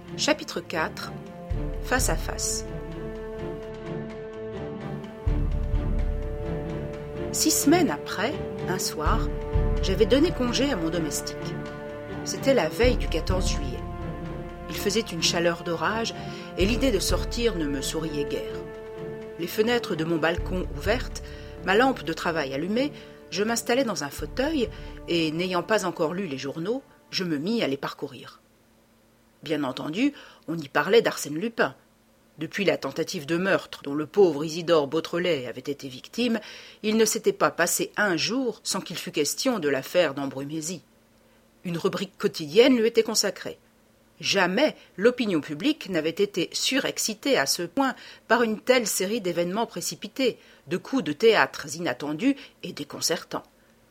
Chapitre 4 Face à face. 6 semaines après, un soir, j'avais donné congé à mon domestique. C'était la veille du 14 juillet. Il faisait une chaleur d'orage et l'idée de sortir ne me souriait guère. Les fenêtres de mon balcon ouvertes, ma lampe de travail allumée, je m'installai dans un fauteuil et, n'ayant pas encore lu les journaux, je me mis à les parcourir. Bien entendu, on y parlait d'Arsène Lupin. Depuis la tentative de meurtre dont le pauvre Isidore Beautrelet avait été victime, il ne s'était pas passé un jour sans qu'il fût question de l'affaire d'Ambrumésie. Une rubrique quotidienne lui était consacrée. Jamais l'opinion publique n'avait été surexcitée à ce point par une telle série d'événements précipités, de coups de théâtre inattendus et déconcertants.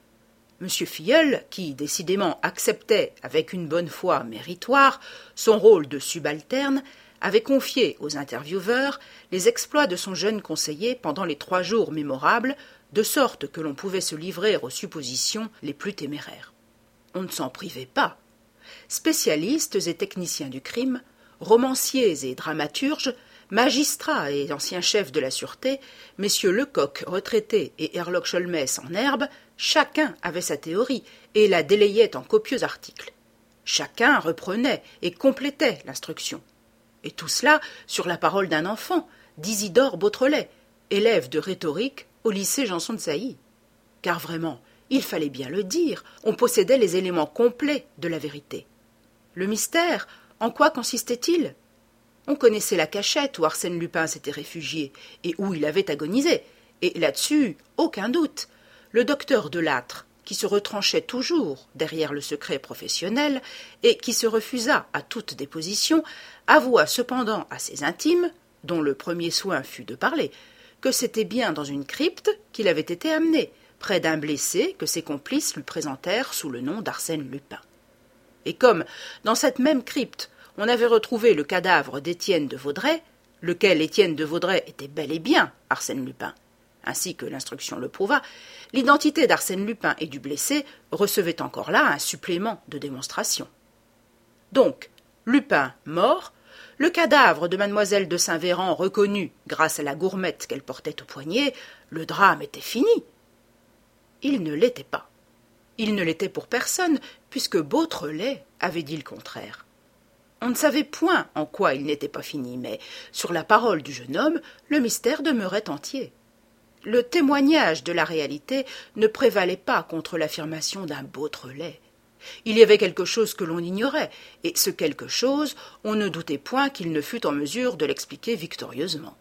M. Filleul, qui décidément acceptait avec une bonne foi méritoire son rôle de subalterne, avait confié aux intervieweurs les exploits de son jeune conseiller pendant les 3 jours mémorables, de sorte que l'on pouvait se livrer aux suppositions les plus téméraires. On ne s'en privait pas. Spécialistes et techniciens du crime, romanciers et dramaturges, magistrats et anciens chefs de la sûreté, messieurs Lecoq retraité et Herlock Sholmès en herbe, chacun avait sa théorie et la délayait en copieux articles. Chacun reprenait et complétait l'instruction. Et tout cela sur la parole d'un enfant, d'Isidore Beautrelet, élève de rhétorique au lycée Janson de Sailly. Car vraiment, il fallait bien le dire, on possédait les éléments complets de la vérité. Le mystère, en quoi consistait-il ? On connaissait la cachette où Arsène Lupin s'était réfugié et où il avait agonisé, et là-dessus, aucun doute. Le docteur Delattre, qui se retranchait toujours derrière le secret professionnel et qui se refusa à toute déposition, avoua cependant à ses intimes, dont le premier soin fut de parler, que c'était bien dans une crypte qu'il avait été amené, près d'un blessé que ses complices lui présentèrent sous le nom d'Arsène Lupin. Et comme, dans cette même crypte, on avait retrouvé le cadavre d'Étienne de Vaudrey, lequel Étienne de Vaudrey était bel et bien Arsène Lupin, ainsi que l'instruction le prouva, l'identité d'Arsène Lupin et du blessé recevait encore là un supplément de démonstration. Donc, Lupin mort, le cadavre de mademoiselle de Saint-Véran reconnu grâce à la gourmette qu'elle portait au poignet, le drame était fini. Il ne l'était pas. Il ne l'était pour personne, puisque Beautrelet avait dit le contraire. On ne savait point en quoi il n'était pas fini, mais, sur la parole du jeune homme, le mystère demeurait entier. Le témoignage de la réalité ne prévalait pas contre l'affirmation d'un Beautrelet. Il y avait quelque chose que l'on ignorait, et ce quelque chose, on ne doutait point qu'il ne fût en mesure de l'expliquer victorieusement.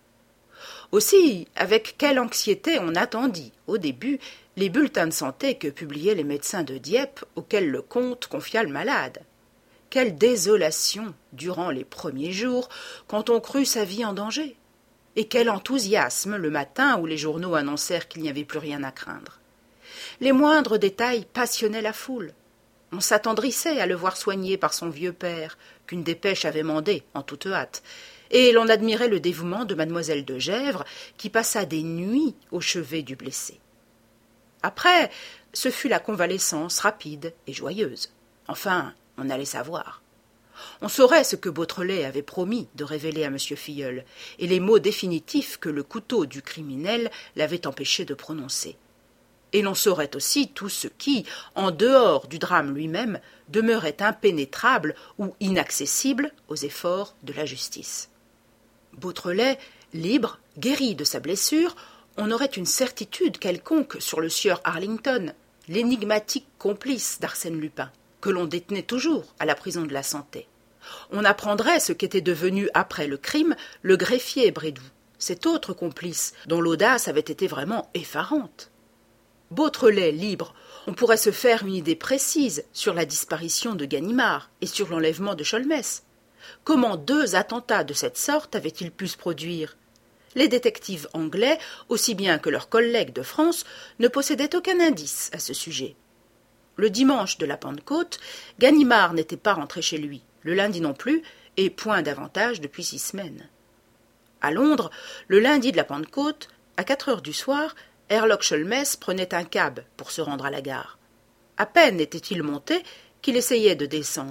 Aussi, avec quelle anxiété on attendit, au début, les bulletins de santé que publiaient les médecins de Dieppe auxquels le comte confia le malade. Quelle désolation durant les premiers jours, quand on crut sa vie en danger. Et quel enthousiasme le matin où les journaux annoncèrent qu'il n'y avait plus rien à craindre. Les moindres détails passionnaient la foule. On s'attendrissait à le voir soigné par son vieux père, qu'une dépêche avait mandé en toute hâte, et l'on admirait le dévouement de mademoiselle de Gesvres, qui passa des nuits au chevet du blessé. Après, ce fut la convalescence rapide et joyeuse. Enfin, on allait savoir. On saurait ce que Beautrelet avait promis de révéler à M. Filleul, et les mots définitifs que le couteau du criminel l'avait empêché de prononcer. Et l'on saurait aussi tout ce qui, en dehors du drame lui-même, demeurait impénétrable ou inaccessible aux efforts de la justice. Beautrelet, libre, guéri de sa blessure, on aurait une certitude quelconque sur le sieur Arlington, l'énigmatique complice d'Arsène Lupin, que l'on détenait toujours à la prison de la Santé. On apprendrait ce qu'était devenu après le crime le greffier Brédoux, cet autre complice dont l'audace avait été vraiment effarante. Beautrelet libre, on pourrait se faire une idée précise sur la disparition de Ganimard et sur l'enlèvement de Sholmès. Comment 2 attentats de cette sorte avaient-ils pu se produire ? Les détectives anglais, aussi bien que leurs collègues de France, ne possédaient aucun indice à ce sujet. Le dimanche de la Pentecôte, Ganimard n'était pas rentré chez lui, le lundi non plus, et point davantage depuis 6 semaines. À Londres, le lundi de la Pentecôte, à 4 heures du soir, Herlock Sholmès prenait un cab pour se rendre à la gare. À peine était-il monté qu'il essayait de descendre,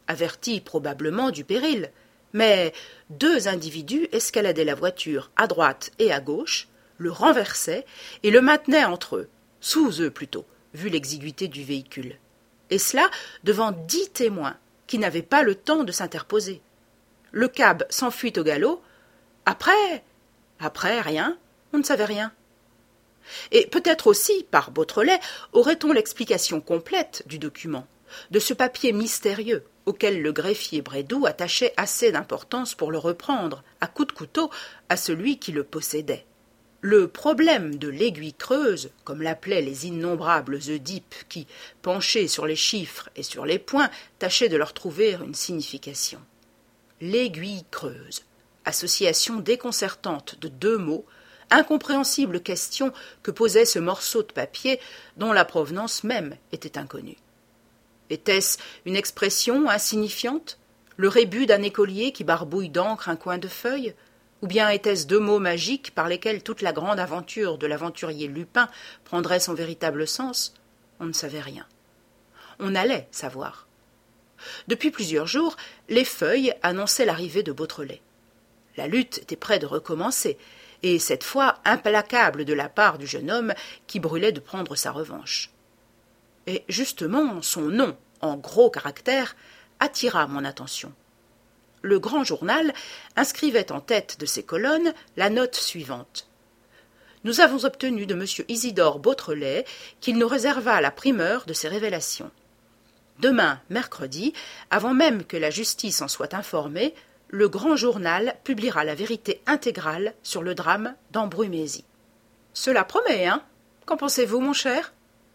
averti probablement du péril. Mais 2 individus escaladaient la voiture à droite et à gauche, le renversaient et le maintenaient entre eux, sous eux plutôt, vu l'exiguïté du véhicule. Et cela devant 10 témoins qui n'avaient pas le temps de s'interposer. Le cab s'enfuit au galop. Après, rien, on ne savait rien. Et peut-être aussi, par Beautrelet, aurait-on l'explication complète du document, de ce papier mystérieux auquel le greffier Brédoux attachait assez d'importance pour le reprendre, à coups de couteau, à celui qui le possédait. Le problème de l'aiguille creuse, comme l'appelaient les innombrables Oedipes qui, penchés sur les chiffres et sur les points, tâchaient de leur trouver une signification. L'aiguille creuse, association déconcertante de 2 mots, incompréhensible question que posait ce morceau de papier dont la provenance même était inconnue. Était-ce une expression insignifiante, le rébut d'un écolier qui barbouille d'encre un coin de feuille, ou bien était-ce 2 mots magiques par lesquels toute la grande aventure de l'aventurier Lupin prendrait son véritable sens? On ne savait rien. On allait savoir. Depuis plusieurs jours, les feuilles annonçaient l'arrivée de Beautrelet. La lutte était près de recommencer, et cette fois implacable de la part du jeune homme qui brûlait de prendre sa revanche. Et justement, son nom, en gros caractères, attira mon attention. Le grand journal inscrivait en tête de ses colonnes la note suivante. Nous avons obtenu de M. Isidore Beautrelet qu'il nous réserva la primeur de ces révélations. Demain, mercredi, avant même que la justice en soit informée, le grand journal publiera la vérité intégrale sur le drame d'Embrumésie. Cela promet, hein? Qu'en pensez-vous, mon cher?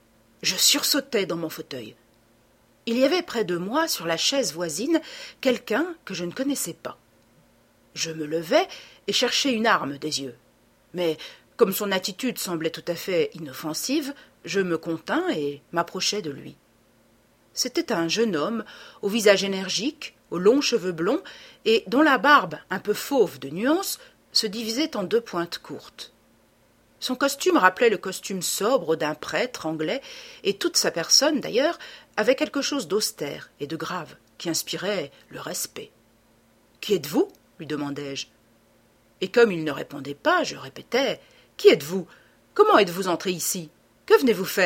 Je sursautai dans mon fauteuil. Il y avait près de moi, sur la chaise voisine, quelqu'un que je ne connaissais pas. Je me levai et cherchai une arme des yeux. Mais, comme son attitude semblait tout à fait inoffensive, je me contins et m'approchai de lui. C'était un jeune homme, au visage énergique, aux longs cheveux blonds, et dont la barbe, un peu fauve de nuances, se divisait en 2 pointes courtes. Son costume rappelait le costume sobre d'un prêtre anglais, et toute sa personne, d'ailleurs, avait quelque chose d'austère et de grave, qui inspirait le respect. « Qui êtes-vous » lui demandai-je. Et comme il ne répondait pas, je répétais « Qui êtes-vous ? Comment êtes-vous entré ici ? Que venez-vous faire »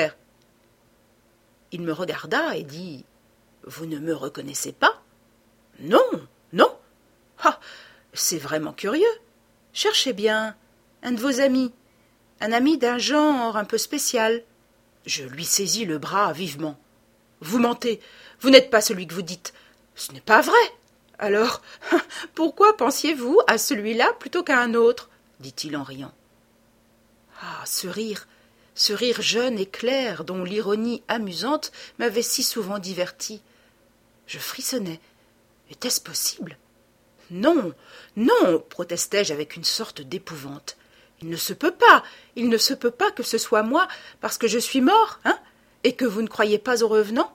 Il me regarda et dit « Vous ne me reconnaissez pas ?»« Non, non. Ah, c'est vraiment curieux. Cherchez bien. Un de vos amis. Un ami d'un genre un peu spécial. » Je lui saisis le bras vivement. « Vous mentez. Vous n'êtes pas celui que vous dites. Ce n'est pas vrai. Alors, pourquoi pensiez-vous à celui-là plutôt qu'à un autre ?» dit-il en riant. Ah, ce rire jeune et clair dont l'ironie amusante m'avait si souvent diverti. Je frissonnais. Était-ce possible? Non, non, protestai-je avec une sorte d'épouvante. Il ne se peut pas que ce soit moi parce que je suis mort, hein, et que vous ne croyez pas aux revenants.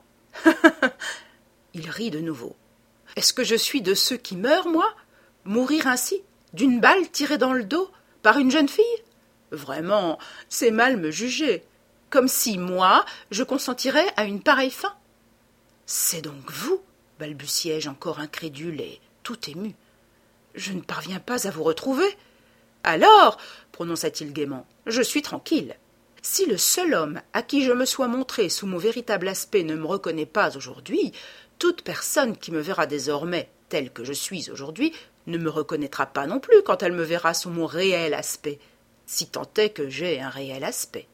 Il rit de nouveau. Est-ce que je suis de ceux qui meurent, moi? Mourir ainsi, d'une balle tirée dans le dos, par une jeune fille? Vraiment, c'est mal me juger. Comme si, moi, je consentirais à une pareille fin. C'est donc vous, balbutiai-je encore incrédule et tout ému. Je ne parviens pas à vous retrouver. Alors, prononça-t-il gaiement, je suis tranquille. Si le seul homme à qui je me sois montré sous mon véritable aspect ne me reconnaît pas aujourd'hui, toute personne qui me verra désormais tel que je suis aujourd'hui ne me reconnaîtra pas non plus quand elle me verra sous mon réel aspect, si tant est que j'ai un réel aspect.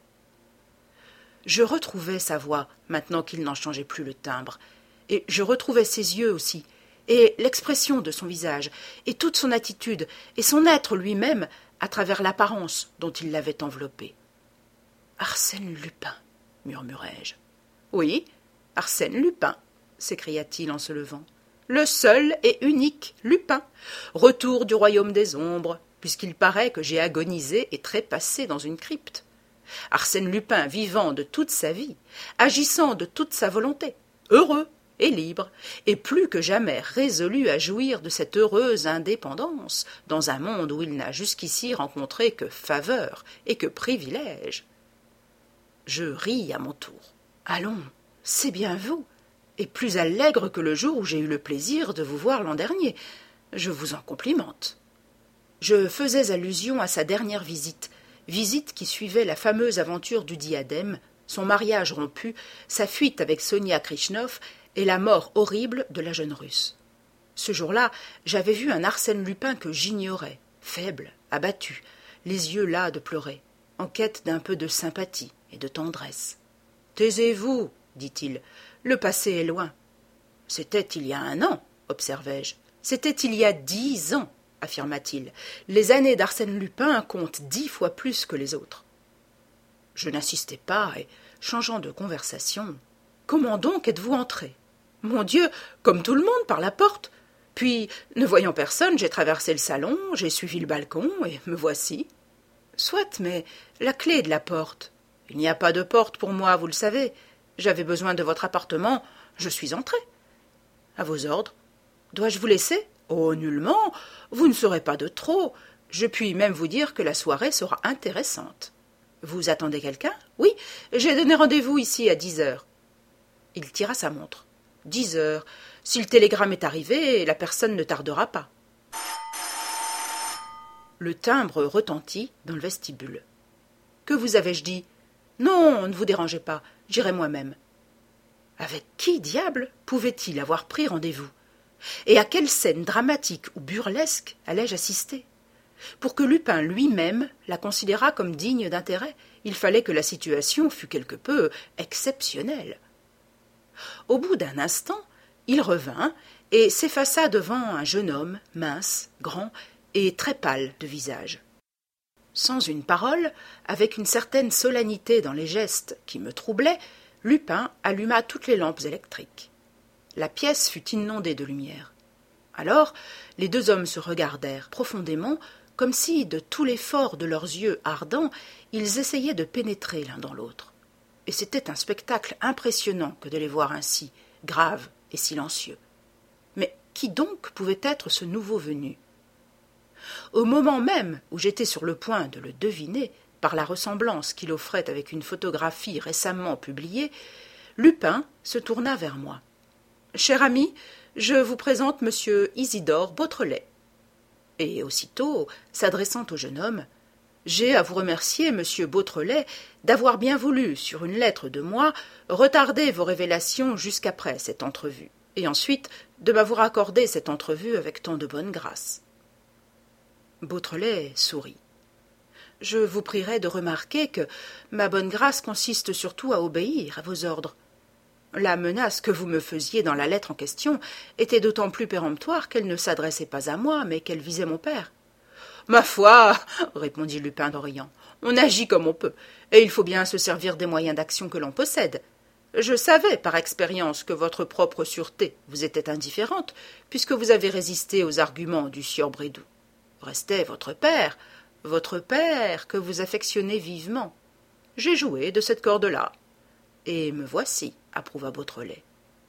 Je retrouvais sa voix, maintenant qu'il n'en changeait plus le timbre, et je retrouvais ses yeux aussi, et l'expression de son visage, et toute son attitude, et son être lui-même, à travers l'apparence dont il l'avait enveloppé. « Arsène Lupin » murmurai-je. « Oui, Arsène Lupin » s'écria-t-il en se levant. « Le seul et unique Lupin, retour du royaume des ombres, puisqu'il paraît que j'ai agonisé et trépassé dans une crypte. Arsène Lupin vivant de toute sa vie, agissant de toute sa volonté, heureux et libre, et plus que jamais résolu à jouir de cette heureuse indépendance dans un monde où il n'a jusqu'ici rencontré que faveur et que privilèges. » Je ris à mon tour. « Allons, c'est bien vous. et plus allègre que le jour où j'ai eu le plaisir de vous voir l'an dernier. Je vous en complimente. » Je faisais allusion à sa dernière visite qui suivait la fameuse aventure du diadème, son mariage rompu, sa fuite avec Sonia Krishnov et la mort horrible de la jeune Russe. Ce jour-là, j'avais vu un Arsène Lupin que j'ignorais, faible, abattu, les yeux las de pleurer, en quête d'un peu de sympathie et de tendresse. « Taisez-vous, dit-il, le passé est loin. »« C'était il y a 1 an, observai-je. »« C'était il y a 10 ans, affirma-t-il. Les années d'Arsène Lupin comptent 10 fois plus que les autres. » Je n'insistai pas et, changeant de conversation, « Comment donc êtes-vous entré ? » ?»« Mon Dieu, comme tout le monde, par la porte. Puis, ne voyant personne, j'ai traversé le salon, j'ai suivi le balcon, et me voici. »« Soit, mais la clé de la porte. »« Il n'y a pas de porte pour moi, vous le savez. J'avais besoin de votre appartement, je suis entré. »« À vos ordres. »« Dois-je vous laisser ? » ?»« Oh, nullement. Vous ne serez pas de trop. Je puis même vous dire que la soirée sera intéressante. »« Vous attendez quelqu'un ? » ?»« Oui, j'ai donné rendez-vous ici à 10 heures. » Il tira sa montre. 10 heures. Si le télégramme est arrivé, la personne ne tardera pas. Le timbre retentit dans le vestibule. « Que vous avais-je dit ? » ?»« Non, ne vous dérangez pas, j'irai moi-même. » Avec qui, diable, pouvait-il avoir pris rendez-vous ? Et à quelle scène dramatique ou burlesque allais-je assister ? Pour que Lupin lui-même la considérât comme digne d'intérêt, il fallait que la situation fût quelque peu exceptionnelle. Au bout d'un instant, il revint et s'effaça devant un jeune homme, mince, grand et très pâle de visage. Sans une parole, avec une certaine solennité dans les gestes qui me troublaient, Lupin alluma toutes les lampes électriques. La pièce fut inondée de lumière. Alors, les 2 hommes se regardèrent profondément, comme si, de tout l'effort de leurs yeux ardents, ils essayaient de pénétrer l'un dans l'autre. Et c'était un spectacle impressionnant que de les voir ainsi, graves et silencieux. Mais qui donc pouvait être ce nouveau venu ? Au moment même où j'étais sur le point de le deviner, par la ressemblance qu'il offrait avec une photographie récemment publiée, Lupin se tourna vers moi. « Cher ami, je vous présente monsieur Isidore Beautrelet. » Et aussitôt, s'adressant au jeune homme, « J'ai à vous remercier, monsieur Beautrelet, d'avoir bien voulu, sur une lettre de moi, retarder vos révélations jusqu'après cette entrevue, et ensuite de m'avoir accordé cette entrevue avec tant de bonne grâce. » Beautrelet sourit. « Je vous prierai de remarquer que ma bonne grâce consiste surtout à obéir à vos ordres. La menace que vous me faisiez dans la lettre en question était d'autant plus péremptoire qu'elle ne s'adressait pas à moi, mais qu'elle visait mon père. »« Ma foi, répondit Lupin d'Orient, on agit comme on peut, et il faut bien se servir des moyens d'action que l'on possède. Je savais par expérience que votre propre sûreté vous était indifférente, puisque vous avez résisté aux arguments du sieur Brédoux. Restait votre père que vous affectionnez vivement. J'ai joué de cette corde-là. Et me voici, approuva Beautrelet.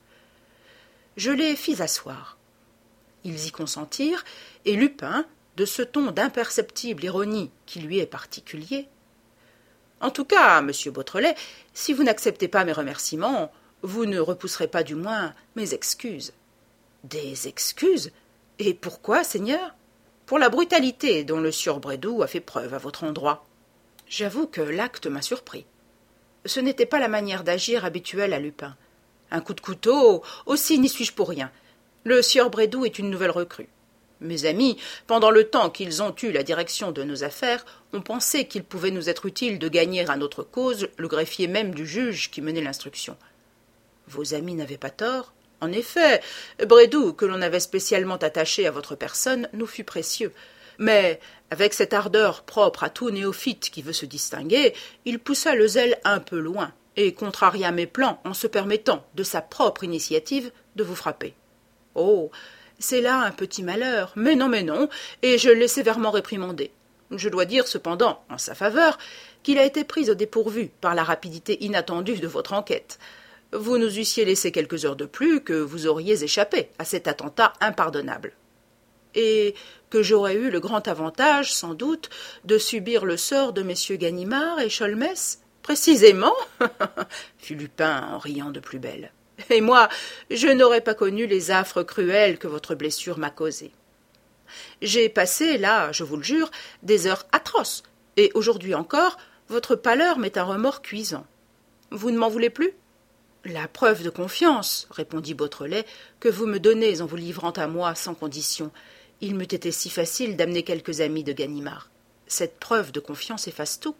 Je les fis asseoir. Ils y consentirent, et Lupin, de ce ton d'imperceptible ironie qui lui est particulier, « En tout cas, monsieur Beautrelet, si vous n'acceptez pas mes remerciements, vous ne repousserez pas du moins mes excuses. »« Des excuses ? Et pourquoi, seigneur ? » ?»« Pour la brutalité dont le sieur Brédoux a fait preuve à votre endroit. » J'avoue que l'acte m'a surpris. Ce n'était pas la manière d'agir habituelle à Lupin. Un coup de couteau, aussi n'y suis-je pour rien. Le sieur Brédoux est une nouvelle recrue. Mes amis, pendant le temps qu'ils ont eu la direction de nos affaires, ont pensé qu'il pouvait nous être utile de gagner à notre cause le greffier même du juge qui menait l'instruction. Vos amis n'avaient pas tort. En effet, Brédoux, que l'on avait spécialement attaché à votre personne, nous fut précieux. Mais, avec cette ardeur propre à tout néophyte qui veut se distinguer, il poussa le zèle un peu loin et contraria mes plans en se permettant, de sa propre initiative, de vous frapper. Oh, c'est là un petit malheur, mais non, et je l'ai sévèrement réprimandé. Je dois dire cependant, en sa faveur, qu'il a été pris au dépourvu par la rapidité inattendue de votre enquête. Vous nous eussiez laissé quelques heures de plus que vous auriez échappé à cet attentat impardonnable. Et que j'aurais eu le grand avantage, sans doute, de subir le sort de messieurs Ganimard et Sholmès. Précisément, fit Lupin en riant de plus belle. Et moi, je n'aurais pas connu les affres cruelles que votre blessure m'a causées. J'ai passé, là, je vous le jure, des heures atroces, et aujourd'hui encore, votre pâleur m'est un remords cuisant. Vous ne m'en voulez plus? La preuve de confiance, répondit Beautrelet, que vous me donnez en vous livrant à moi sans condition. Il m'eût été si facile d'amener quelques amis de Ganimard. Cette preuve de confiance efface tout.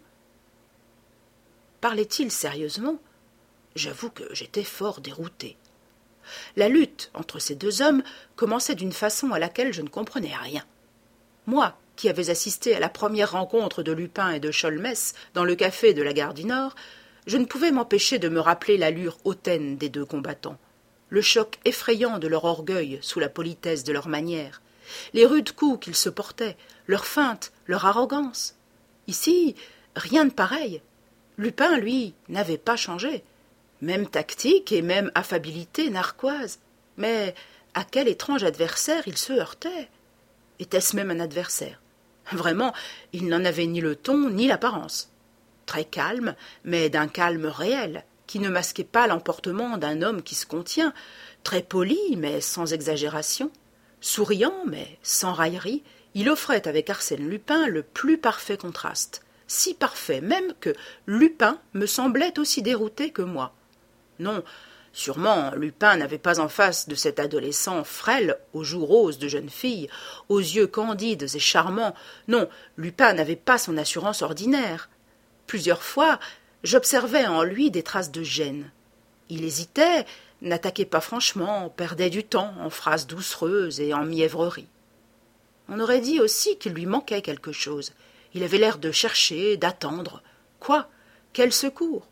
Parlait-il sérieusement? J'avoue que j'étais fort dérouté. La lutte entre ces deux hommes commençait d'une façon à laquelle je ne comprenais rien. Moi, qui avais assisté à la première rencontre de Lupin et de Sholmès dans le café de la gare du Nord, je ne pouvais m'empêcher de me rappeler l'allure hautaine des deux combattants, le choc effrayant de leur orgueil sous la politesse de leurs manières, les rudes coups qu'ils se portaient, leurs feintes, leur arrogance. Ici, rien de pareil. Lupin, lui, n'avait pas changé. Même tactique et même affabilité narquoise. Mais à quel étrange adversaire il se heurtait? Était-ce même un adversaire? Vraiment, il n'en avait ni le ton ni l'apparence. Très calme, mais d'un calme réel, qui ne masquait pas l'emportement d'un homme qui se contient, très poli, mais sans exagération, souriant, mais sans raillerie, il offrait avec Arsène Lupin le plus parfait contraste, si parfait même que Lupin me semblait aussi dérouté que moi. Non, sûrement, Lupin n'avait pas en face de cet adolescent frêle, aux joues roses de jeune fille, aux yeux candides et charmants. Non, Lupin n'avait pas son assurance ordinaire. Plusieurs fois, j'observais en lui des traces de gêne. Il hésitait, n'attaquait pas franchement, perdait du temps en phrases doucereuses et en mièvreries. On aurait dit aussi qu'il lui manquait quelque chose. Il avait l'air de chercher, d'attendre. Quoi? Quel secours?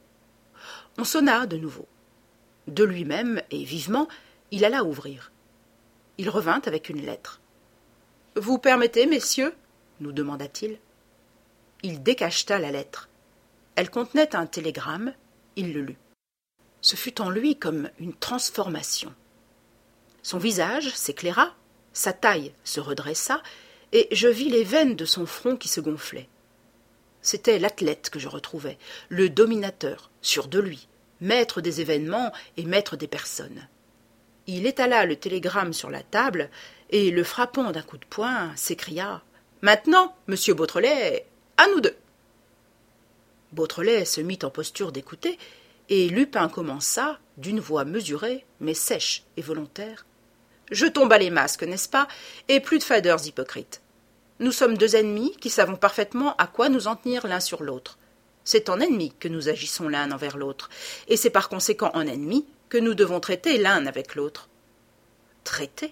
On sonna de nouveau. De lui-même, et vivement, il alla ouvrir. Il revint avec une lettre. « Vous permettez, messieurs ?» nous demanda-t-il. Il décacheta la lettre. Elle contenait un télégramme, il le lut. Ce fut en lui comme une transformation. Son visage s'éclaira, sa taille se redressa, et je vis les veines de son front qui se gonflaient. C'était l'athlète que je retrouvais, le dominateur, sûr de lui, maître des événements et maître des personnes. Il étala le télégramme sur la table, et, le frappant d'un coup de poing, s'écria « Maintenant, monsieur Beautrelet, à nous deux !» Beautrelet se mit en posture d'écouter, et Lupin commença, d'une voix mesurée, mais sèche et volontaire. « Jetons bas les masques, n'est-ce pas, et plus de fadeurs hypocrites. Nous sommes deux ennemis qui savons parfaitement à quoi nous en tenir l'un sur l'autre. C'est en ennemis que nous agissons l'un envers l'autre, et c'est par conséquent en ennemis que nous devons traiter l'un avec l'autre. »« Traiter »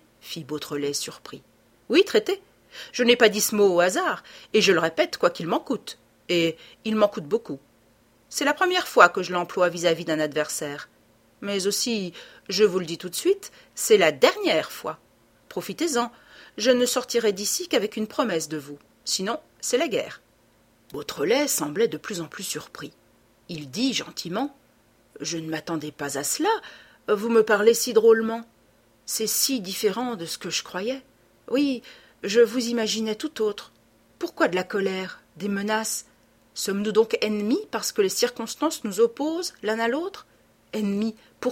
fit Beautrelet surpris. « Oui, traiter. Je n'ai pas dit ce mot au hasard, et je le répète quoi qu'il m'en coûte. Et il m'en coûte beaucoup. C'est la première fois que je l'emploie vis-à-vis d'un adversaire. Mais aussi, je vous le dis tout de suite, c'est la dernière fois. Profitez-en, je ne sortirai d'ici qu'avec une promesse de vous. Sinon, c'est la guerre. » Beautrelet semblait de plus en plus surpris. Il dit gentiment « Je ne m'attendais pas à cela. Vous me parlez si drôlement. C'est si différent de ce que je croyais. Oui, je vous imaginais tout autre. Pourquoi de la colère, des menaces? Sommes-nous donc ennemis parce que les circonstances nous opposent l'un à l'autre? Ennemis, pourquoi? »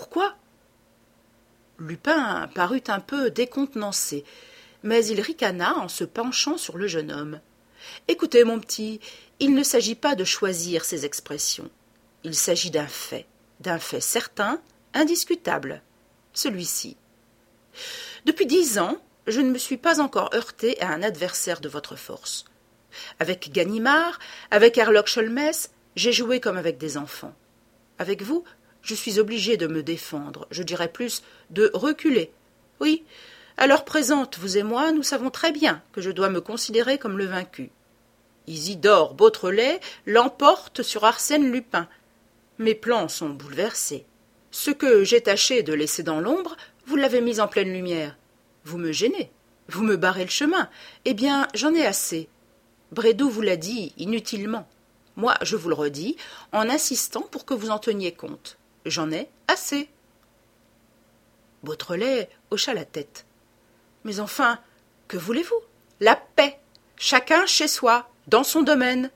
Lupin parut un peu décontenancé, mais il ricana en se penchant sur le jeune homme. « Écoutez, mon petit, il ne s'agit pas de choisir ses expressions. Il s'agit d'un fait certain, indiscutable, celui-ci. Depuis 10 ans, je ne me suis pas encore heurté à un adversaire de votre force. Avec Ganimard, avec Herlock Sholmès, j'ai joué comme avec des enfants. Avec vous, je suis obligé de me défendre, je dirais plus de reculer. Oui, à l'heure présente, vous et moi, nous savons très bien que je dois me considérer comme le vaincu. Isidore Beautrelet l'emporte sur Arsène Lupin. Mes plans sont bouleversés. Ce que j'ai tâché de laisser dans l'ombre, vous l'avez mis en pleine lumière. Vous me gênez, vous me barrez le chemin. Eh bien, j'en ai assez. Brédoux vous l'a dit inutilement. Moi, je vous le redis, en insistant pour que vous en teniez compte. J'en ai assez. Beautrelet hocha la tête. Mais enfin, que voulez-vous? La paix. Chacun chez soi, dans son domaine.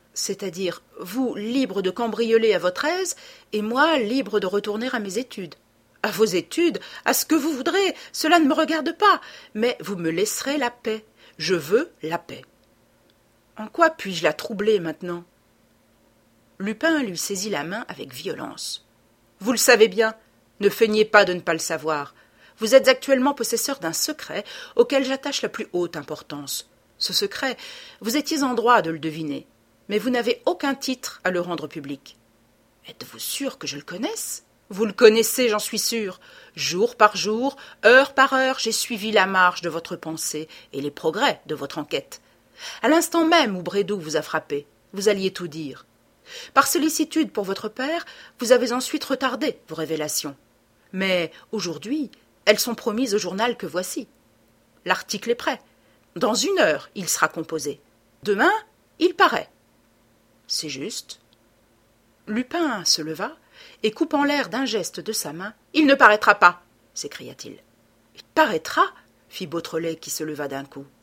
C'est-à-dire, vous libre de cambrioler à votre aise, et moi libre de retourner à mes études. À vos études, à ce que vous voudrez, cela ne me regarde pas, mais vous me laisserez la paix. Je veux la paix. En quoi puis-je la troubler maintenant? Lupin lui saisit la main avec violence. Vous le savez bien, ne feignez pas de ne pas le savoir. Vous êtes actuellement possesseur d'un secret auquel j'attache la plus haute importance. Ce secret, vous étiez en droit de le deviner, mais vous n'avez aucun titre à le rendre public. Êtes-vous sûr que je le connaisse? Vous le connaissez, j'en suis sûr. Jour par jour, heure par heure, j'ai suivi la marche de votre pensée et les progrès de votre enquête. À l'instant même où Brédoux vous a frappé, vous alliez tout dire. Par sollicitude pour votre père, vous avez ensuite retardé vos révélations. Mais aujourd'hui, elles sont promises au journal que voici. L'article est prêt. Dans 1 heure, il sera composé. Demain, il paraît. C'est juste. Lupin se leva et, coupant l'air d'un geste de sa main, « Il ne paraîtra pas !» s'écria-t-il. « Il paraîtra !» fit Beautrelet qui se leva d'un coup.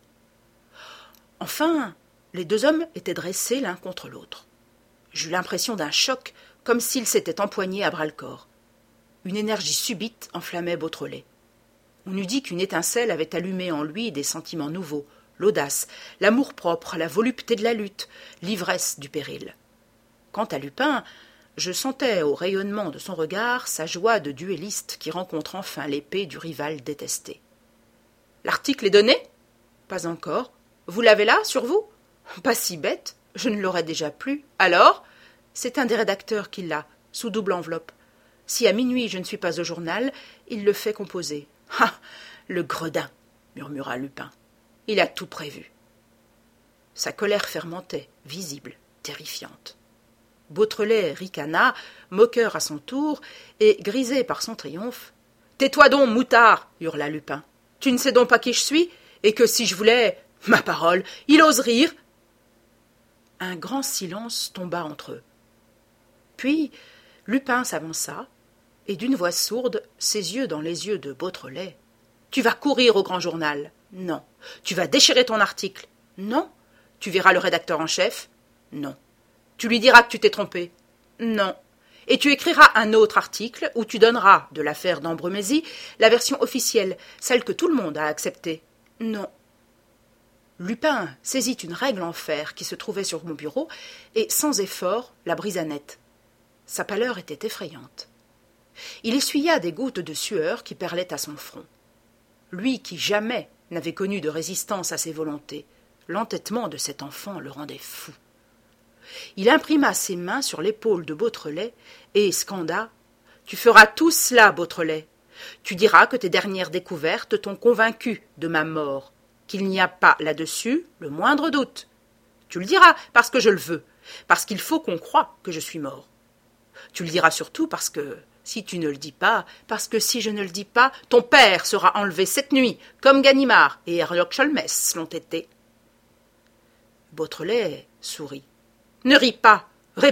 Enfin, les 2 hommes étaient dressés l'un contre l'autre. J'eus l'impression d'un choc, comme s'ils s'étaient empoignés à bras-le-corps. Une énergie subite enflammait Beautrelet. On eût dit qu'une étincelle avait allumé en lui des sentiments nouveaux, l'audace, l'amour-propre, la volupté de la lutte, l'ivresse du péril. Quant à Lupin, je sentais au rayonnement de son regard sa joie de duelliste qui rencontre enfin l'épée du rival détesté. « L'article est donné ? » ?»« Pas encore. Vous l'avez là, sur vous ? » ?»« Pas si bête, je ne l'aurais déjà plus. Alors ? C'est un des rédacteurs qui l'a, sous double enveloppe. Si à minuit je ne suis pas au journal, il le fait composer. »« Ah, le gredin !» murmura Lupin. « Il a tout prévu. » Sa colère fermentait, visible, terrifiante. Beautrelet ricana, moqueur à son tour, et, grisé par son triomphe, « Tais-toi donc, moutard !» hurla Lupin. « Tu ne sais donc pas qui je suis, et que si je voulais... Ma parole, il ose rire !» Un grand silence tomba entre eux. Puis Lupin s'avança, et d'une voix sourde, ses yeux dans les yeux de Beautrelet, « Tu vas courir au grand journal. Non. Tu vas déchirer ton article. Non. Tu verras le rédacteur en chef. Non. Tu lui diras que tu t'es trompé. Non. Et tu écriras un autre article où tu donneras de l'affaire d'Ambremézy la version officielle, celle que tout le monde a acceptée. Non. » Lupin saisit une règle en fer qui se trouvait sur mon bureau et, sans effort, la brisa net. Sa pâleur était effrayante. Il essuya des gouttes de sueur qui perlaient à son front. Lui qui jamais n'avait connu de résistance à ses volontés, l'entêtement de cet enfant le rendait fou. Il imprima ses mains sur l'épaule de Beautrelet et scanda « Tu feras tout cela, Beautrelet. Tu diras que tes dernières découvertes t'ont convaincu de ma mort, qu'il n'y a pas là-dessus le moindre doute. Tu le diras parce que je le veux, parce qu'il faut qu'on croie que je suis mort. Tu le diras surtout parce que, si tu ne le dis pas, parce que si je ne le dis pas, ton père sera enlevé cette nuit, comme Ganimard et Herlock Sholmès l'ont été. » Beautrelet sourit. « Ne ris pas, réponds !»«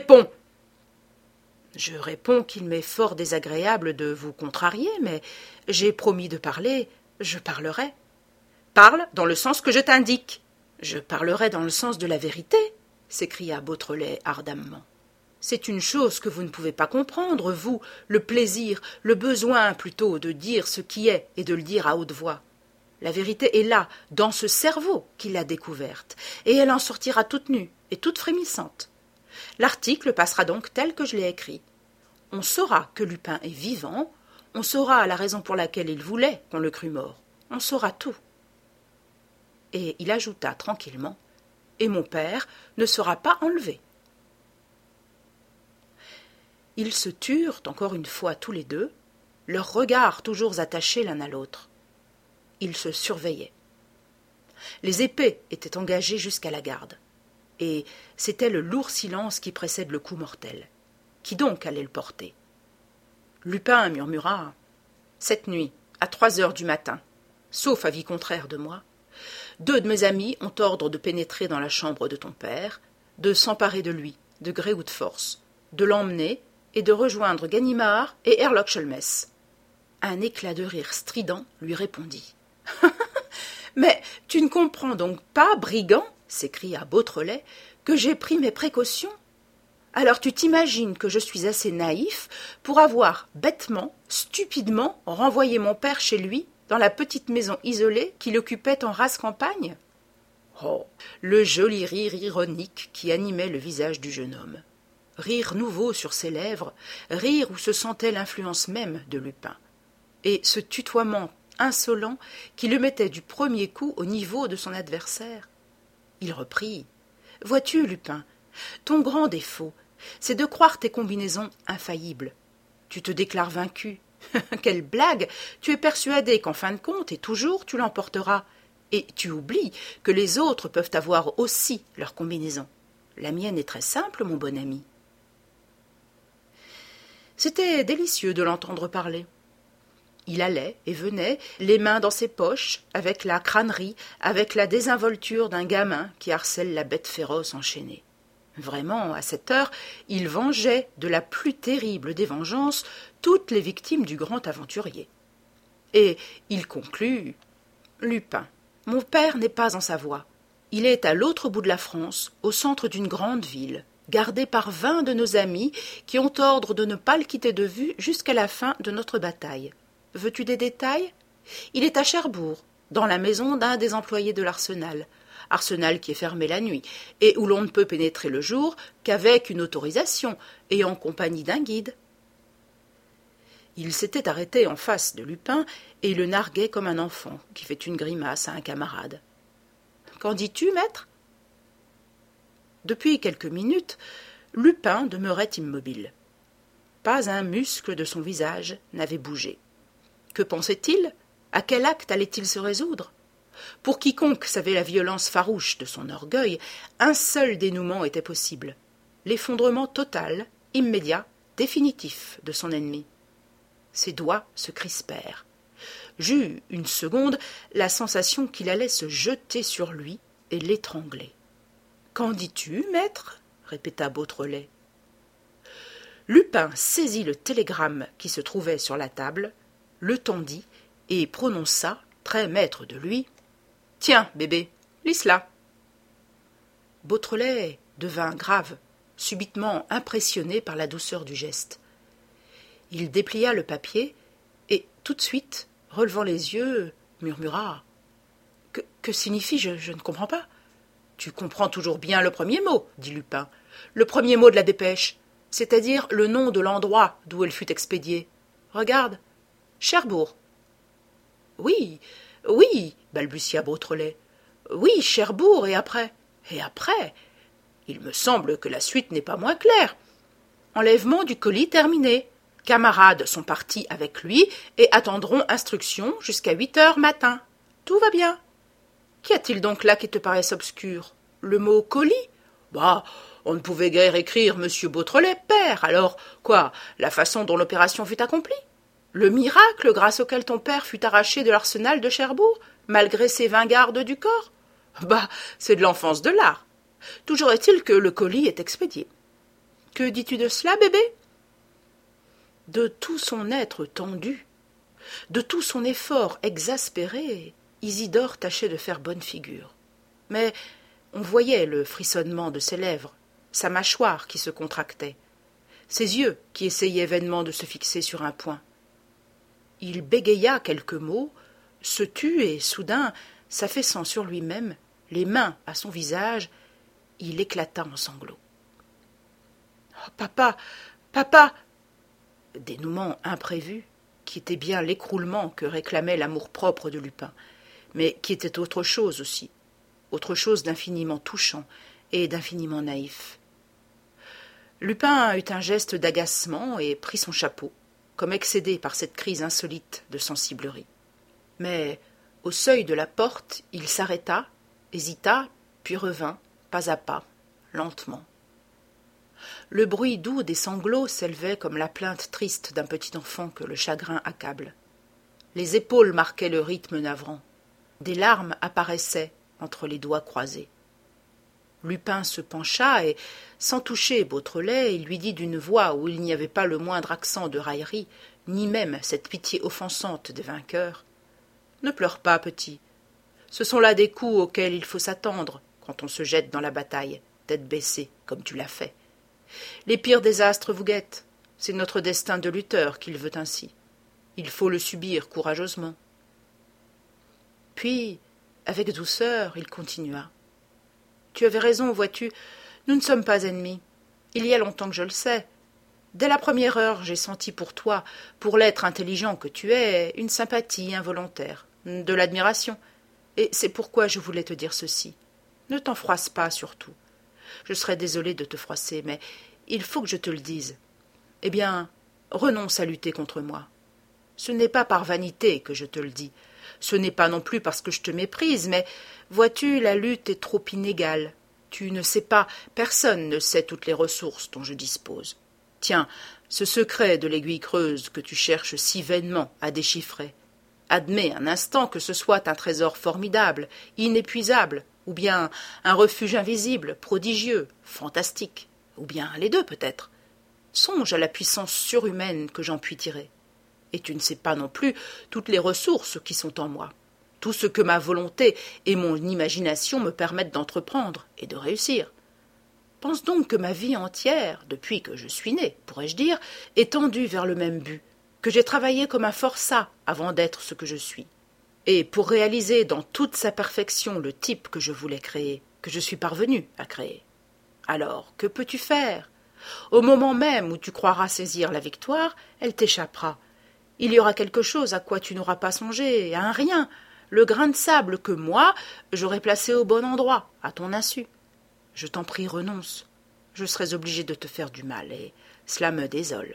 Je réponds qu'il m'est fort désagréable de vous contrarier, mais j'ai promis de parler, je parlerai. » « Parle dans le sens que je t'indique. »« Je parlerai dans le sens de la vérité, » s'écria Beautrelet ardemment. « C'est une chose que vous ne pouvez pas comprendre, vous, le plaisir, le besoin plutôt de dire ce qui est et de le dire à haute voix. La vérité est là, dans ce cerveau qui l'a découverte, et elle en sortira toute nue et toute frémissante. L'article passera donc tel que je l'ai écrit. On saura que Lupin est vivant, on saura la raison pour laquelle il voulait qu'on le crût mort, on saura tout. » Et il ajouta tranquillement « Et mon père ne sera pas enlevé. » Ils se turent encore une fois tous les deux, leurs regards toujours attachés l'un à l'autre. Ils se surveillaient. Les épées étaient engagées jusqu'à la garde, et c'était le lourd silence qui précède le coup mortel. Qui donc allait le porter? Lupin murmura « Cette nuit, à 3 heures du matin, sauf avis contraire de moi, 2 de mes amis ont ordre de pénétrer dans la chambre de ton père, de s'emparer de lui, de gré ou de force, de l'emmener et de rejoindre Ganimard et Herlock Sholmès. » Un éclat de rire strident lui répondit. « Mais tu ne comprends donc pas, brigand, s'écria Beautrelet, que j'ai pris mes précautions. Alors tu t'imagines que je suis assez naïf pour avoir bêtement, stupidement renvoyé mon père chez lui, dans la petite maison isolée qu'il occupait en rase campagne? Oh, le joli rire ironique qui animait le visage du jeune homme. Rire nouveau sur ses lèvres, rire où se sentait l'influence même de Lupin. Et ce tutoiement insolent qui le mettait du premier coup au niveau de son adversaire. Il reprit. « Vois-tu, Lupin, ton grand défaut, c'est de croire tes combinaisons infaillibles. Tu te déclares vaincu. Quelle blague! Tu es persuadé qu'en fin de compte, et toujours, tu l'emporteras. Et tu oublies que les autres peuvent avoir aussi leur combinaison. La mienne est très simple, mon bon ami. » C'était délicieux de l'entendre parler. Il allait et venait, les mains dans ses poches, avec la crânerie, avec la désinvolture d'un gamin qui harcèle la bête féroce enchaînée. Vraiment, à cette heure, il vengeait de la plus terrible des vengeances toutes les victimes du grand aventurier. Et il conclut « Lupin, mon père n'est pas en Savoie. Il est à l'autre bout de la France, au centre d'une grande ville, gardé par 20 de nos amis qui ont ordre de ne pas le quitter de vue jusqu'à la fin de notre bataille. Veux-tu des détails? Il est à Cherbourg, dans la maison d'un des employés de l'Arsenal. Arsenal qui est fermé la nuit, et où l'on ne peut pénétrer le jour qu'avec une autorisation et en compagnie d'un guide. » Il s'était arrêté en face de Lupin et le narguait comme un enfant qui fait une grimace à un camarade. « Qu'en dis-tu, maître ?» Depuis quelques minutes, Lupin demeurait immobile. Pas un muscle de son visage n'avait bougé. Que pensait-il? À quel acte allait-il se résoudre? Pour quiconque savait la violence farouche de son orgueil, un seul dénouement était possible. L'effondrement total, immédiat, définitif de son ennemi. Ses doigts se crispèrent. J'eus une seconde la sensation qu'il allait se jeter sur lui et l'étrangler. « Qu'en dis-tu, maître ?» répéta Beautrelet. Lupin saisit le télégramme qui se trouvait sur la table, le tendit et prononça, très maître de lui, « Tiens, bébé, lis cela. » Beautrelet devint grave, subitement impressionné par la douceur du geste. Il déplia le papier et, tout de suite, relevant les yeux, murmura « Que signifie je ne comprends pas. »« Tu comprends toujours bien le premier mot, dit Lupin. Le premier mot de la dépêche, c'est-à-dire le nom de l'endroit d'où elle fut expédiée. Regarde, Cherbourg. »« Oui, oui, balbutia Beautrelet. Oui, Cherbourg, et après? Et après? Il me semble que la suite n'est pas moins claire. Enlèvement du colis terminé. Camarades sont partis avec lui et attendront instruction jusqu'à 8 heures matin. Tout va bien. Qu'y a-t-il donc là qui te paraisse obscur? Le mot colis? Bah, on ne pouvait guère écrire Monsieur Beautrelet, père. Alors, quoi, la façon dont l'opération fut accomplie? Le miracle grâce auquel ton père fut arraché de l'arsenal de Cherbourg, malgré ses 20 gardes du corps? Bah, c'est de l'enfance de l'art. Toujours est-il que le colis est expédié. Que dis-tu de cela, bébé? De tout son être tendu, de tout son effort exaspéré, Isidore tâchait de faire bonne figure. Mais on voyait le frissonnement de ses lèvres, sa mâchoire qui se contractait, ses yeux qui essayaient vainement de se fixer sur un point. Il bégaya quelques mots, se tut et, soudain, s'affaissant sur lui-même, les mains à son visage, il éclata en sanglots. « Oh, papa, papa !» Dénouement imprévu, qui était bien l'écroulement que réclamait l'amour-propre de Lupin, mais qui était autre chose aussi, autre chose d'infiniment touchant et d'infiniment naïf. Lupin eut un geste d'agacement et prit son chapeau, comme excédé par cette crise insolite de sensiblerie. Mais, au seuil de la porte, il s'arrêta, hésita, puis revint, pas à pas, lentement. Le bruit doux des sanglots s'élevait comme la plainte triste d'un petit enfant que le chagrin accable. Les épaules marquaient le rythme navrant. Des larmes apparaissaient entre les doigts croisés. Lupin se pencha et, sans toucher Beautrelet, il lui dit d'une voix où il n'y avait pas le moindre accent de raillerie, ni même cette pitié offensante des vainqueurs. « Ne pleure pas, petit. Ce sont là des coups auxquels il faut s'attendre quand on se jette dans la bataille, tête baissée, comme tu l'as fait. Les pires désastres vous guettent. C'est notre destin de lutteur qu'il veut ainsi. Il faut le subir courageusement. Puis, avec douceur, il continua. Tu avais raison, vois-tu, nous ne sommes pas ennemis. Il y a longtemps que je le sais. Dès la première heure, j'ai senti pour toi, pour l'être intelligent que tu es, une sympathie involontaire, de l'admiration. Et c'est pourquoi je voulais te dire ceci. Ne t'en froisse pas, surtout. Je serais désolée de te froisser, mais il faut que je te le dise. Eh bien, renonce à lutter contre moi. Ce n'est pas par vanité que je te le dis. Ce n'est pas non plus parce que je te méprise, mais, vois-tu, la lutte est trop inégale. Tu ne sais pas, personne ne sait toutes les ressources dont je dispose. Tiens, ce secret de l'aiguille creuse que tu cherches si vainement à déchiffrer. Admets un instant que ce soit un trésor formidable, inépuisable, ou bien un refuge invisible, prodigieux, fantastique, ou bien les deux peut-être. Songe à la puissance surhumaine que j'en puis tirer. Et tu ne sais pas non plus toutes les ressources qui sont en moi, tout ce que ma volonté et mon imagination me permettent d'entreprendre et de réussir. Pense donc que ma vie entière, depuis que je suis né, pourrais-je dire, est tendue vers le même but, que j'ai travaillé comme un forçat avant d'être ce que je suis. Et pour réaliser dans toute sa perfection le type que je voulais créer, que je suis parvenu à créer. Alors, que peux-tu faire? Au moment même où tu croiras saisir la victoire, elle t'échappera. Il y aura quelque chose à quoi tu n'auras pas songé, à un rien, le grain de sable que moi, j'aurais placé au bon endroit, à ton insu. Je t'en prie, renonce. Je serais obligé de te faire du mal, et cela me désole.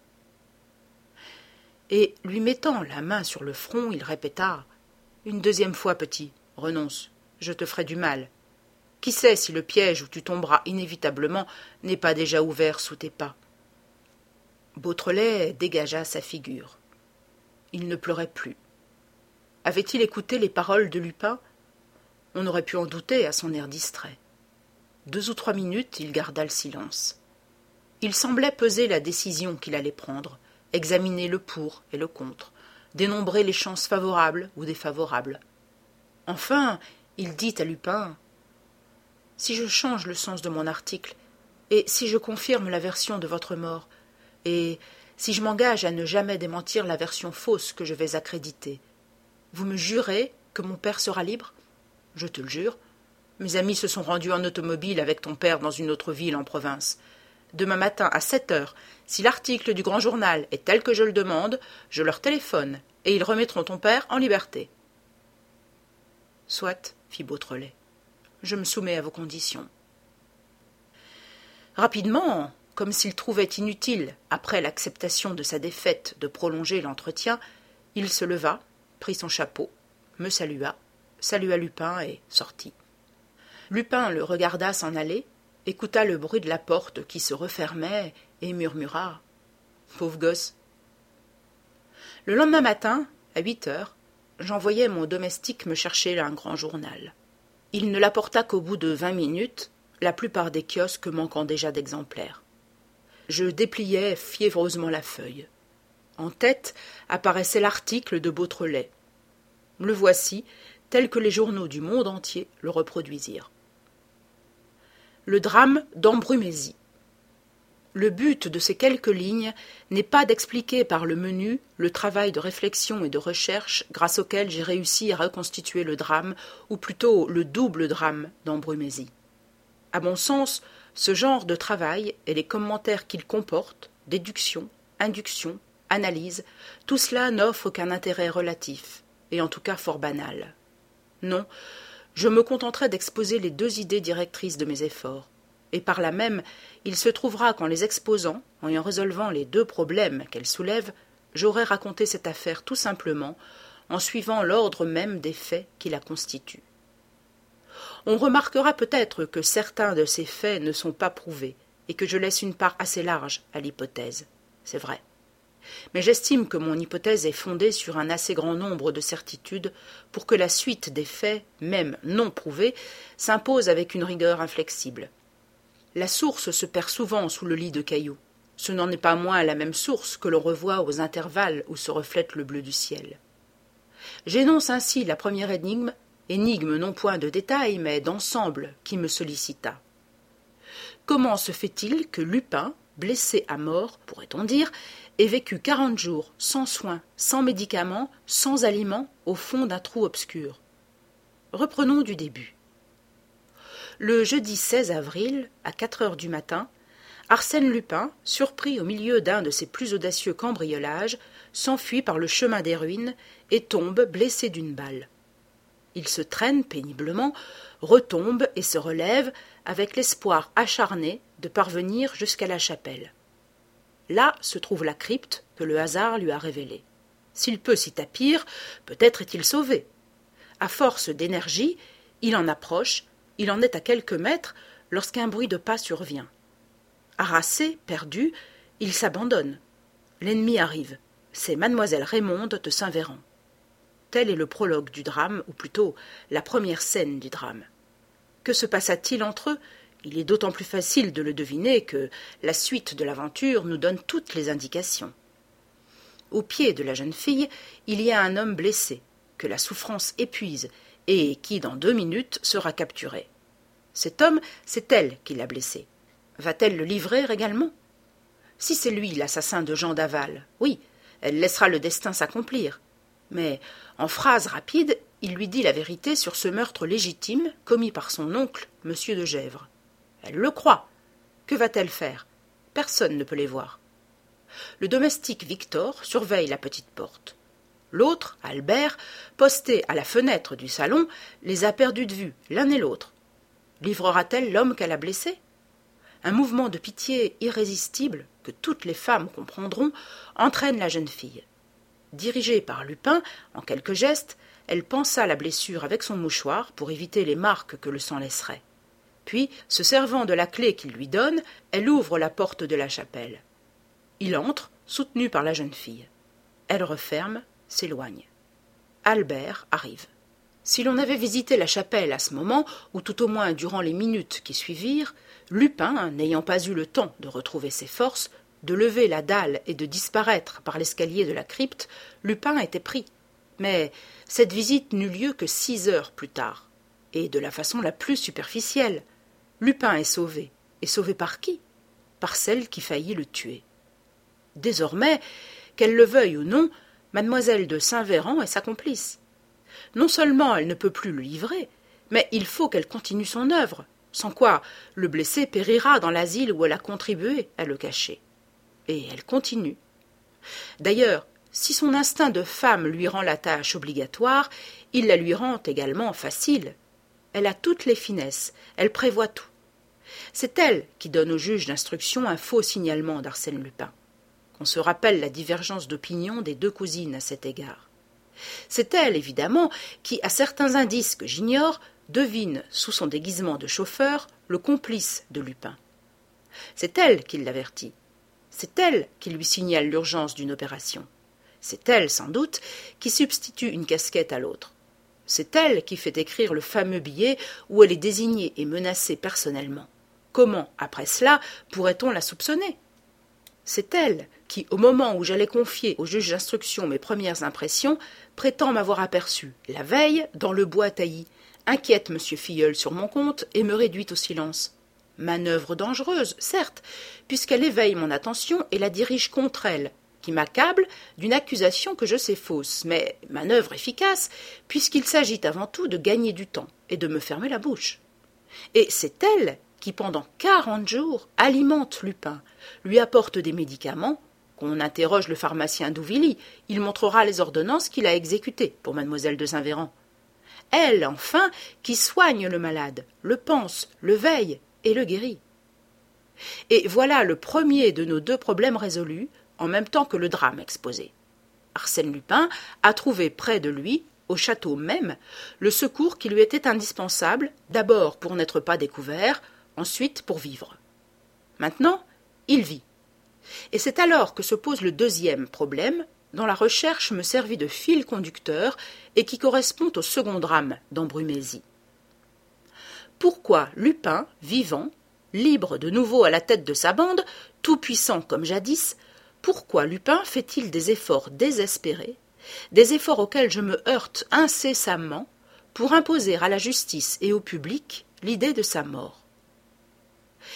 Et, lui mettant la main sur le front, il répéta « Une deuxième fois, petit, renonce, je te ferai du mal. Qui sait si le piège où tu tomberas inévitablement n'est pas déjà ouvert sous tes pas ?» Beautrelet dégagea sa figure. Il ne pleurait plus. Avait-il écouté les paroles de Lupin? On aurait pu en douter à son air distrait. 2 ou 3 minutes, il garda le silence. Il semblait peser la décision qu'il allait prendre, examiner le pour et le contre, dénombrer les chances favorables ou défavorables. Enfin, il dit à Lupin « Si je change le sens de mon article, et si je confirme la version de votre mort, et si je m'engage à ne jamais démentir la version fausse que je vais accréditer, vous me jurez que mon père sera libre ? Je te le jure. Mes amis se sont rendus en automobile avec ton père dans une autre ville en province. Demain matin à 7 heures, si l'article du grand journal est tel que je le demande, je leur téléphone, et ils remettront ton père en liberté. » Soit, fit Beautrelet. Je me soumets à vos conditions. Rapidement, comme s'il trouvait inutile, après l'acceptation de sa défaite, de prolonger l'entretien, il se leva, prit son chapeau, me salua Lupin et sortit. Lupin le regarda s'en aller, écouta le bruit de la porte qui se refermait et murmura « Pauvre gosse !» Le lendemain matin, à 8 heures, j'envoyai mon domestique me chercher un grand journal. Il ne l'apporta qu'au bout de 20 minutes, la plupart des kiosques manquant déjà d'exemplaires. Je dépliai fiévreusement la feuille. En tête apparaissait l'article de Beautrelet. Le voici, tel que les journaux du monde entier le reproduisirent. Le drame d'Embrumésie. Le but de ces quelques lignes n'est pas d'expliquer par le menu le travail de réflexion et de recherche grâce auquel j'ai réussi à reconstituer le drame, ou plutôt le double drame d'Embrumésie. À mon sens, ce genre de travail et les commentaires qu'il comporte, déduction, induction, analyse, tout cela n'offre qu'un intérêt relatif, et en tout cas fort banal. Non, je me contenterai d'exposer les 2 idées directrices de mes efforts, et par là même, il se trouvera qu'en les exposant, en résolvant les 2 problèmes qu'elles soulèvent, j'aurai raconté cette affaire tout simplement, en suivant l'ordre même des faits qui la constituent. On remarquera peut-être que certains de ces faits ne sont pas prouvés, et que je laisse une part assez large à l'hypothèse. C'est vrai. Mais j'estime que mon hypothèse est fondée sur un assez grand nombre de certitudes pour que la suite des faits, même non prouvés, s'impose avec une rigueur inflexible. La source se perd souvent sous le lit de cailloux. Ce n'en est pas moins la même source que l'on revoit aux intervalles où se reflète le bleu du ciel. J'énonce ainsi la première énigme non point de détail, mais d'ensemble, qui me sollicita. comment se fait-il que Lupin, blessé à mort, pourrait-on dire, ait vécu 40 jours sans soins, sans médicaments, sans aliments, au fond d'un trou obscur? Reprenons du début. Le jeudi 16 avril, à 4 heures du matin, Arsène Lupin, surpris au milieu d'un de ses plus audacieux cambriolages, s'enfuit par le chemin des ruines et tombe blessé d'une balle. Il se traîne péniblement, retombe et se relève avec l'espoir acharné de parvenir jusqu'à la chapelle. Là se trouve la crypte que le hasard lui a révélée. S'il peut s'y tapir, peut-être est-il sauvé. À force d'énergie, il en approche, il en est à quelques mètres lorsqu'un bruit de pas survient. Harassé, perdu, il s'abandonne. L'ennemi arrive. C'est mademoiselle Raymonde de Saint-Véran. Tel est le prologue du drame, ou plutôt la première scène du drame. Que se passa-t-il entre eux? Il est d'autant plus facile de le deviner que la suite de l'aventure nous donne toutes les indications. Au pied de la jeune fille, il y a un homme blessé, que la souffrance épuise, et qui, dans 2 minutes, sera capturé. Cet homme, c'est elle qui l'a blessé. Va-t-elle le livrer également? Si c'est lui l'assassin de Jean Daval, oui, elle laissera le destin s'accomplir. Mais, en phrases rapides, il lui dit la vérité sur ce meurtre légitime commis par son oncle, M. de Gesvres. Elle le croit. Que va-t-elle faire? Personne ne peut les voir. Le domestique Victor surveille la petite porte. L'autre, Albert, posté à la fenêtre du salon, les a perdus de vue, l'un et l'autre. Livrera-t-elle l'homme qu'elle a blessé? Un mouvement de pitié irrésistible, que toutes les femmes comprendront, entraîne la jeune fille. Dirigée par Lupin, en quelques gestes, elle pansa la blessure avec son mouchoir pour éviter les marques que le sang laisserait. Puis, se servant de la clé qu'il lui donne, elle ouvre la porte de la chapelle. Il entre, soutenu par la jeune fille. Elle referme, s'éloigne. Albert arrive. Si l'on avait visité la chapelle à ce moment, ou tout au moins durant les minutes qui suivirent, Lupin, n'ayant pas eu le temps de retrouver ses forces, de lever la dalle et de disparaître par l'escalier de la crypte, Lupin était pris. Mais cette visite n'eut lieu que 6 heures plus tard, et de la façon la plus superficielle. Lupin est sauvé. Et sauvé par qui? Par celle qui faillit le tuer. Désormais, qu'elle le veuille ou non, mademoiselle de Saint-Véran est sa complice. Non seulement elle ne peut plus le livrer, mais il faut qu'elle continue son œuvre, sans quoi le blessé périra dans l'asile où elle a contribué à le cacher. Et elle continue. D'ailleurs, si son instinct de femme lui rend la tâche obligatoire, il la lui rend également facile. Elle a toutes les finesses, elle prévoit tout. C'est elle qui donne au juge d'instruction un faux signalement d'Arsène Lupin. Qu'on se rappelle la divergence d'opinion des 2 cousines à cet égard. C'est elle, évidemment, qui, à certains indices que j'ignore, devine, sous son déguisement de chauffeur, le complice de Lupin. C'est elle qui l'avertit. C'est elle qui lui signale l'urgence d'une opération. C'est elle, sans doute, qui substitue une casquette à l'autre. C'est elle qui fait écrire le fameux billet où elle est désignée et menacée personnellement. Comment, après cela, pourrait-on la soupçonner? C'est elle qui, au moment où j'allais confier au juge d'instruction mes premières impressions, prétend m'avoir aperçu, la veille, dans le bois taillis, inquiète M. Filleul sur mon compte et me réduit au silence. Manœuvre dangereuse, certes, puisqu'elle éveille mon attention et la dirige contre elle, qui m'accable d'une accusation que je sais fausse, mais manœuvre efficace, puisqu'il s'agit avant tout de gagner du temps et de me fermer la bouche. Et c'est elle qui, pendant 40 jours, alimente Lupin, lui apporte des médicaments. Qu'on interroge le pharmacien Douvilly, il montrera les ordonnances qu'il a exécutées pour mademoiselle de Saint-Véran. Elle, enfin, qui soigne le malade, le panse, le veille et le guérit. Et voilà le premier de nos 2 problèmes résolus, en même temps que le drame exposé. Arsène Lupin a trouvé près de lui, au château même, le secours qui lui était indispensable, d'abord pour n'être pas découvert, ensuite pour vivre. Maintenant, il vit. Et c'est alors que se pose le 2e problème, dont la recherche me servit de fil conducteur et qui correspond au second drame d'Embrumésie. Pourquoi Lupin, vivant, libre de nouveau à la tête de sa bande, tout puissant comme jadis, pourquoi Lupin fait-il des efforts désespérés, des efforts auxquels je me heurte incessamment, pour imposer à la justice et au public l'idée de sa mort?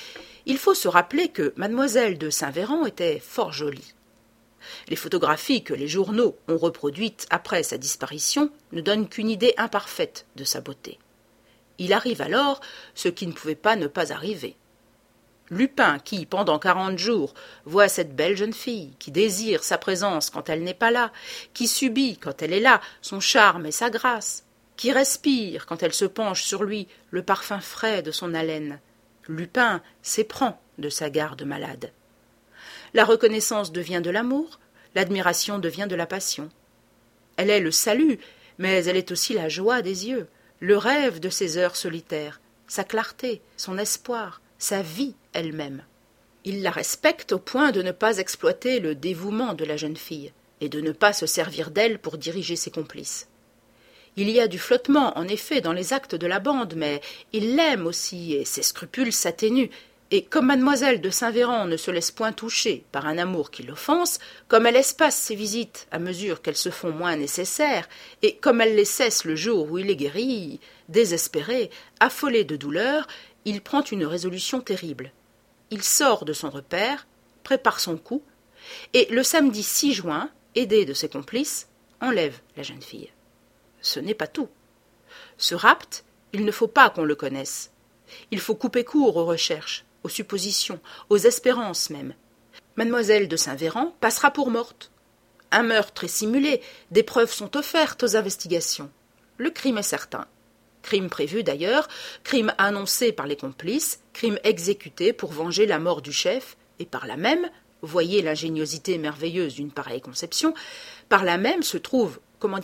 Il faut se rappeler que mademoiselle de Saint-Véran était fort jolie. Les photographies que les journaux ont reproduites après sa disparition ne donnent qu'une idée imparfaite de sa beauté. Il arrive alors ce qui ne pouvait pas ne pas arriver. Lupin, qui, pendant 40 jours, voit cette belle jeune fille, qui désire sa présence quand elle n'est pas là, qui subit, quand elle est là, son charme et sa grâce, qui respire, quand elle se penche sur lui, le parfum frais de son haleine. Lupin s'éprend de sa garde malade. La reconnaissance devient de l'amour, l'admiration devient de la passion. Elle est le salut, mais elle est aussi la joie des yeux, le rêve de ses heures solitaires, sa clarté, son espoir, sa vie elle-même. Il la respecte au point de ne pas exploiter le dévouement de la jeune fille et de ne pas se servir d'elle pour diriger ses complices. Il y a du flottement, en effet, dans les actes de la bande, mais il l'aime aussi et ses scrupules s'atténuent. Et comme mademoiselle de Saint-Véran ne se laisse point toucher par un amour qui l'offense, comme elle espace ses visites à mesure qu'elles se font moins nécessaires, et comme elle les cesse le jour où il est guéri, désespéré, affolé de douleur, il prend une résolution terrible. Il sort de son repère, prépare son coup, et le samedi 6 juin, aidé de ses complices, enlève la jeune fille. Ce n'est pas tout. Ce rapt, il ne faut pas qu'on le connaisse. Il faut couper court aux recherches, aux suppositions, aux espérances même. Mademoiselle de Saint-Véran passera pour morte. Un meurtre est simulé, des preuves sont offertes aux investigations. Le crime est certain. Crime prévu d'ailleurs, crime annoncé par les complices, crime exécuté pour venger la mort du chef, et par là même, voyez l'ingéniosité merveilleuse d'une pareille conception, par là même se trouve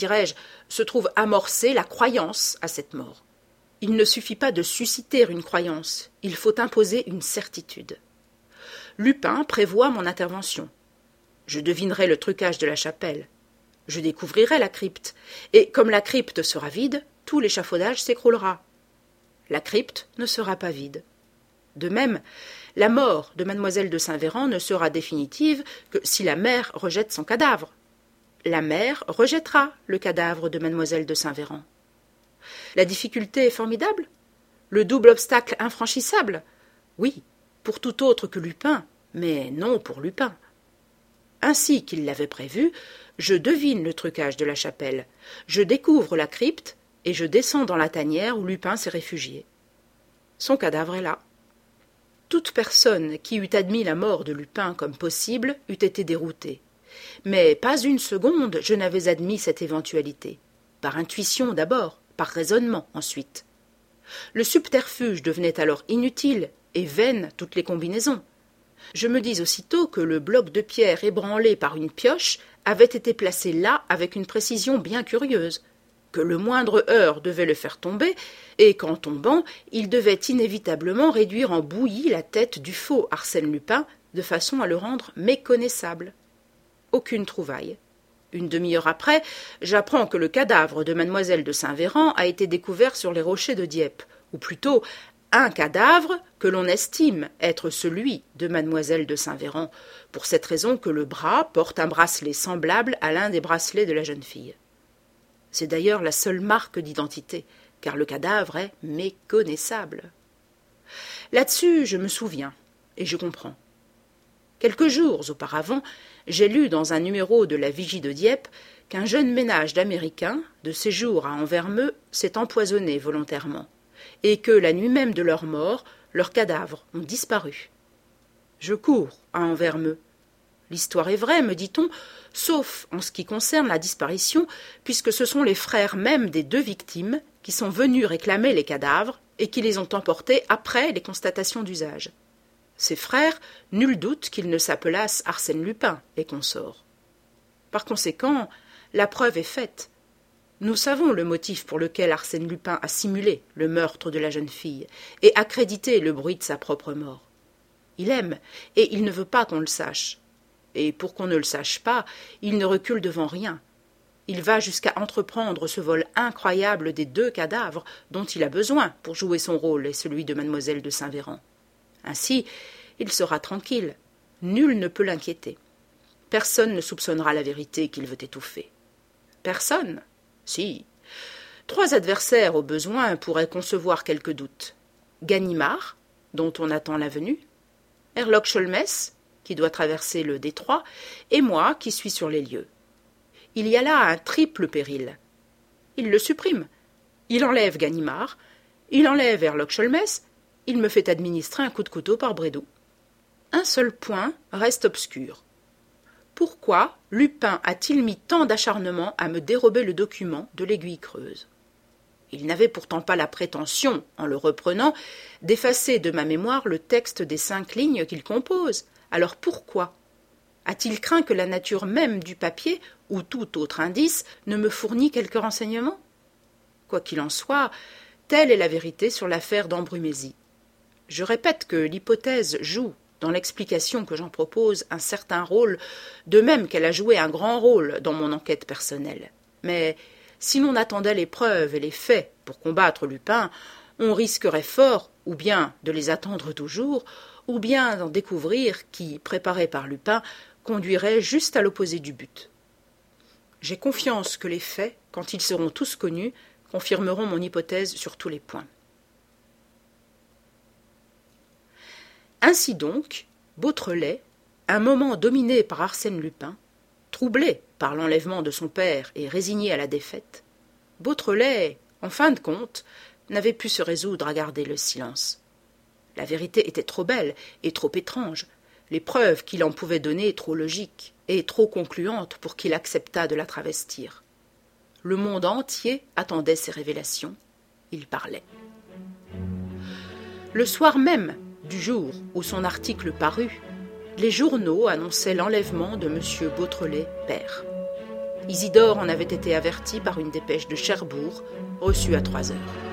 amorcée la croyance à cette mort. Il ne suffit pas de susciter une croyance, il faut imposer une certitude. Lupin prévoit mon intervention. Je devinerai le trucage de la chapelle. Je découvrirai la crypte, et comme la crypte sera vide, tout l'échafaudage s'écroulera. La crypte ne sera pas vide. De même, la mort de mademoiselle de Saint-Véran ne sera définitive que si la mère rejette son cadavre. La mère rejettera le cadavre de mademoiselle de Saint-Véran. La difficulté est formidable? Le double obstacle infranchissable? Oui, pour tout autre que Lupin, mais non pour Lupin. Ainsi qu'il l'avait prévu, je devine le trucage de la chapelle, je découvre la crypte et je descends dans la tanière où Lupin s'est réfugié. Son cadavre est là. Toute personne qui eût admis la mort de Lupin comme possible eût été déroutée. Mais pas une seconde je n'avais admis cette éventualité. Par intuition d'abord, par raisonnement ensuite. Le subterfuge devenait alors inutile et vaines toutes les combinaisons. Je me dis aussitôt que le bloc de pierre ébranlé par une pioche avait été placé là avec une précision bien curieuse, que le moindre heurt devait le faire tomber, et qu'en tombant, il devait inévitablement réduire en bouillie la tête du faux Arsène Lupin, de façon à le rendre méconnaissable. Aucune trouvaille. Une demi-heure après, j'apprends que le cadavre de mademoiselle de Saint-Véran a été découvert sur les rochers de Dieppe, ou plutôt un cadavre que l'on estime être celui de mademoiselle de Saint-Véran, pour cette raison que le bras porte un bracelet semblable à l'un des bracelets de la jeune fille. C'est d'ailleurs la seule marque d'identité, car le cadavre est méconnaissable. Là-dessus, je me souviens, et je comprends. Quelques jours auparavant, j'ai lu dans un numéro de la Vigie de Dieppe qu'un jeune ménage d'Américains, de séjour à Anvermeux, s'est empoisonné volontairement, et que la nuit même de leur mort, leurs cadavres ont disparu. Je cours à Anvermeux. L'histoire est vraie, me dit-on, sauf en ce qui concerne la disparition, puisque ce sont les frères mêmes des deux victimes qui sont venus réclamer les cadavres et qui les ont emportés après les constatations d'usage. Ces frères, nul doute qu'ils ne s'appelassent Arsène Lupin et consorts. Par conséquent, la preuve est faite. Nous savons le motif pour lequel Arsène Lupin a simulé le meurtre de la jeune fille et accrédité le bruit de sa propre mort. Il aime, et il ne veut pas qu'on le sache. Et pour qu'on ne le sache pas, il ne recule devant rien. Il va jusqu'à entreprendre ce vol incroyable des 2 cadavres dont il a besoin pour jouer son rôle et celui de mademoiselle de Saint-Véran. Ainsi, il sera tranquille. Nul ne peut l'inquiéter. Personne ne soupçonnera la vérité qu'il veut étouffer. Personne? Si. 3 adversaires au besoin pourraient concevoir quelques doutes. Ganimard, dont on attend la venue, Herlock Sholmès, qui doit traverser le détroit, et moi qui suis sur les lieux. Il y a là un triple péril. Il le supprime. Il enlève Ganimard, il enlève Herlock Sholmès, il me fait administrer un coup de couteau par Brédoux. Un seul point reste obscur. Pourquoi Lupin a-t-il mis tant d'acharnement à me dérober le document de l'Aiguille creuse? Il n'avait pourtant pas la prétention, en le reprenant, d'effacer de ma mémoire le texte des 5 lignes qu'il compose. Alors pourquoi? A-t-il craint que la nature même du papier, ou tout autre indice, ne me fournît quelques renseignements? Quoi qu'il en soit, telle est la vérité sur l'affaire d'Ambrumésie. Je répète que l'hypothèse joue, dans l'explication que j'en propose, un certain rôle, de même qu'elle a joué un grand rôle dans mon enquête personnelle. Mais si l'on attendait les preuves et les faits pour combattre Lupin, on risquerait fort, ou bien de les attendre toujours, ou bien d'en découvrir qui, préparé par Lupin, conduirait juste à l'opposé du but. J'ai confiance que les faits, quand ils seront tous connus, confirmeront mon hypothèse sur tous les points. Ainsi donc, Beautrelet, un moment dominé par Arsène Lupin, troublé par l'enlèvement de son père et résigné à la défaite, Beautrelet, en fin de compte, n'avait pu se résoudre à garder le silence. La vérité était trop belle et trop étrange, les preuves qu'il en pouvait donner trop logiques et trop concluantes pour qu'il acceptât de la travestir. Le monde entier attendait ces révélations. Il parlait. Le soir même du jour où son article parut, les journaux annonçaient l'enlèvement de M. Beautrelet, père. Isidore en avait été averti par une dépêche de Cherbourg, reçue à 3 heures.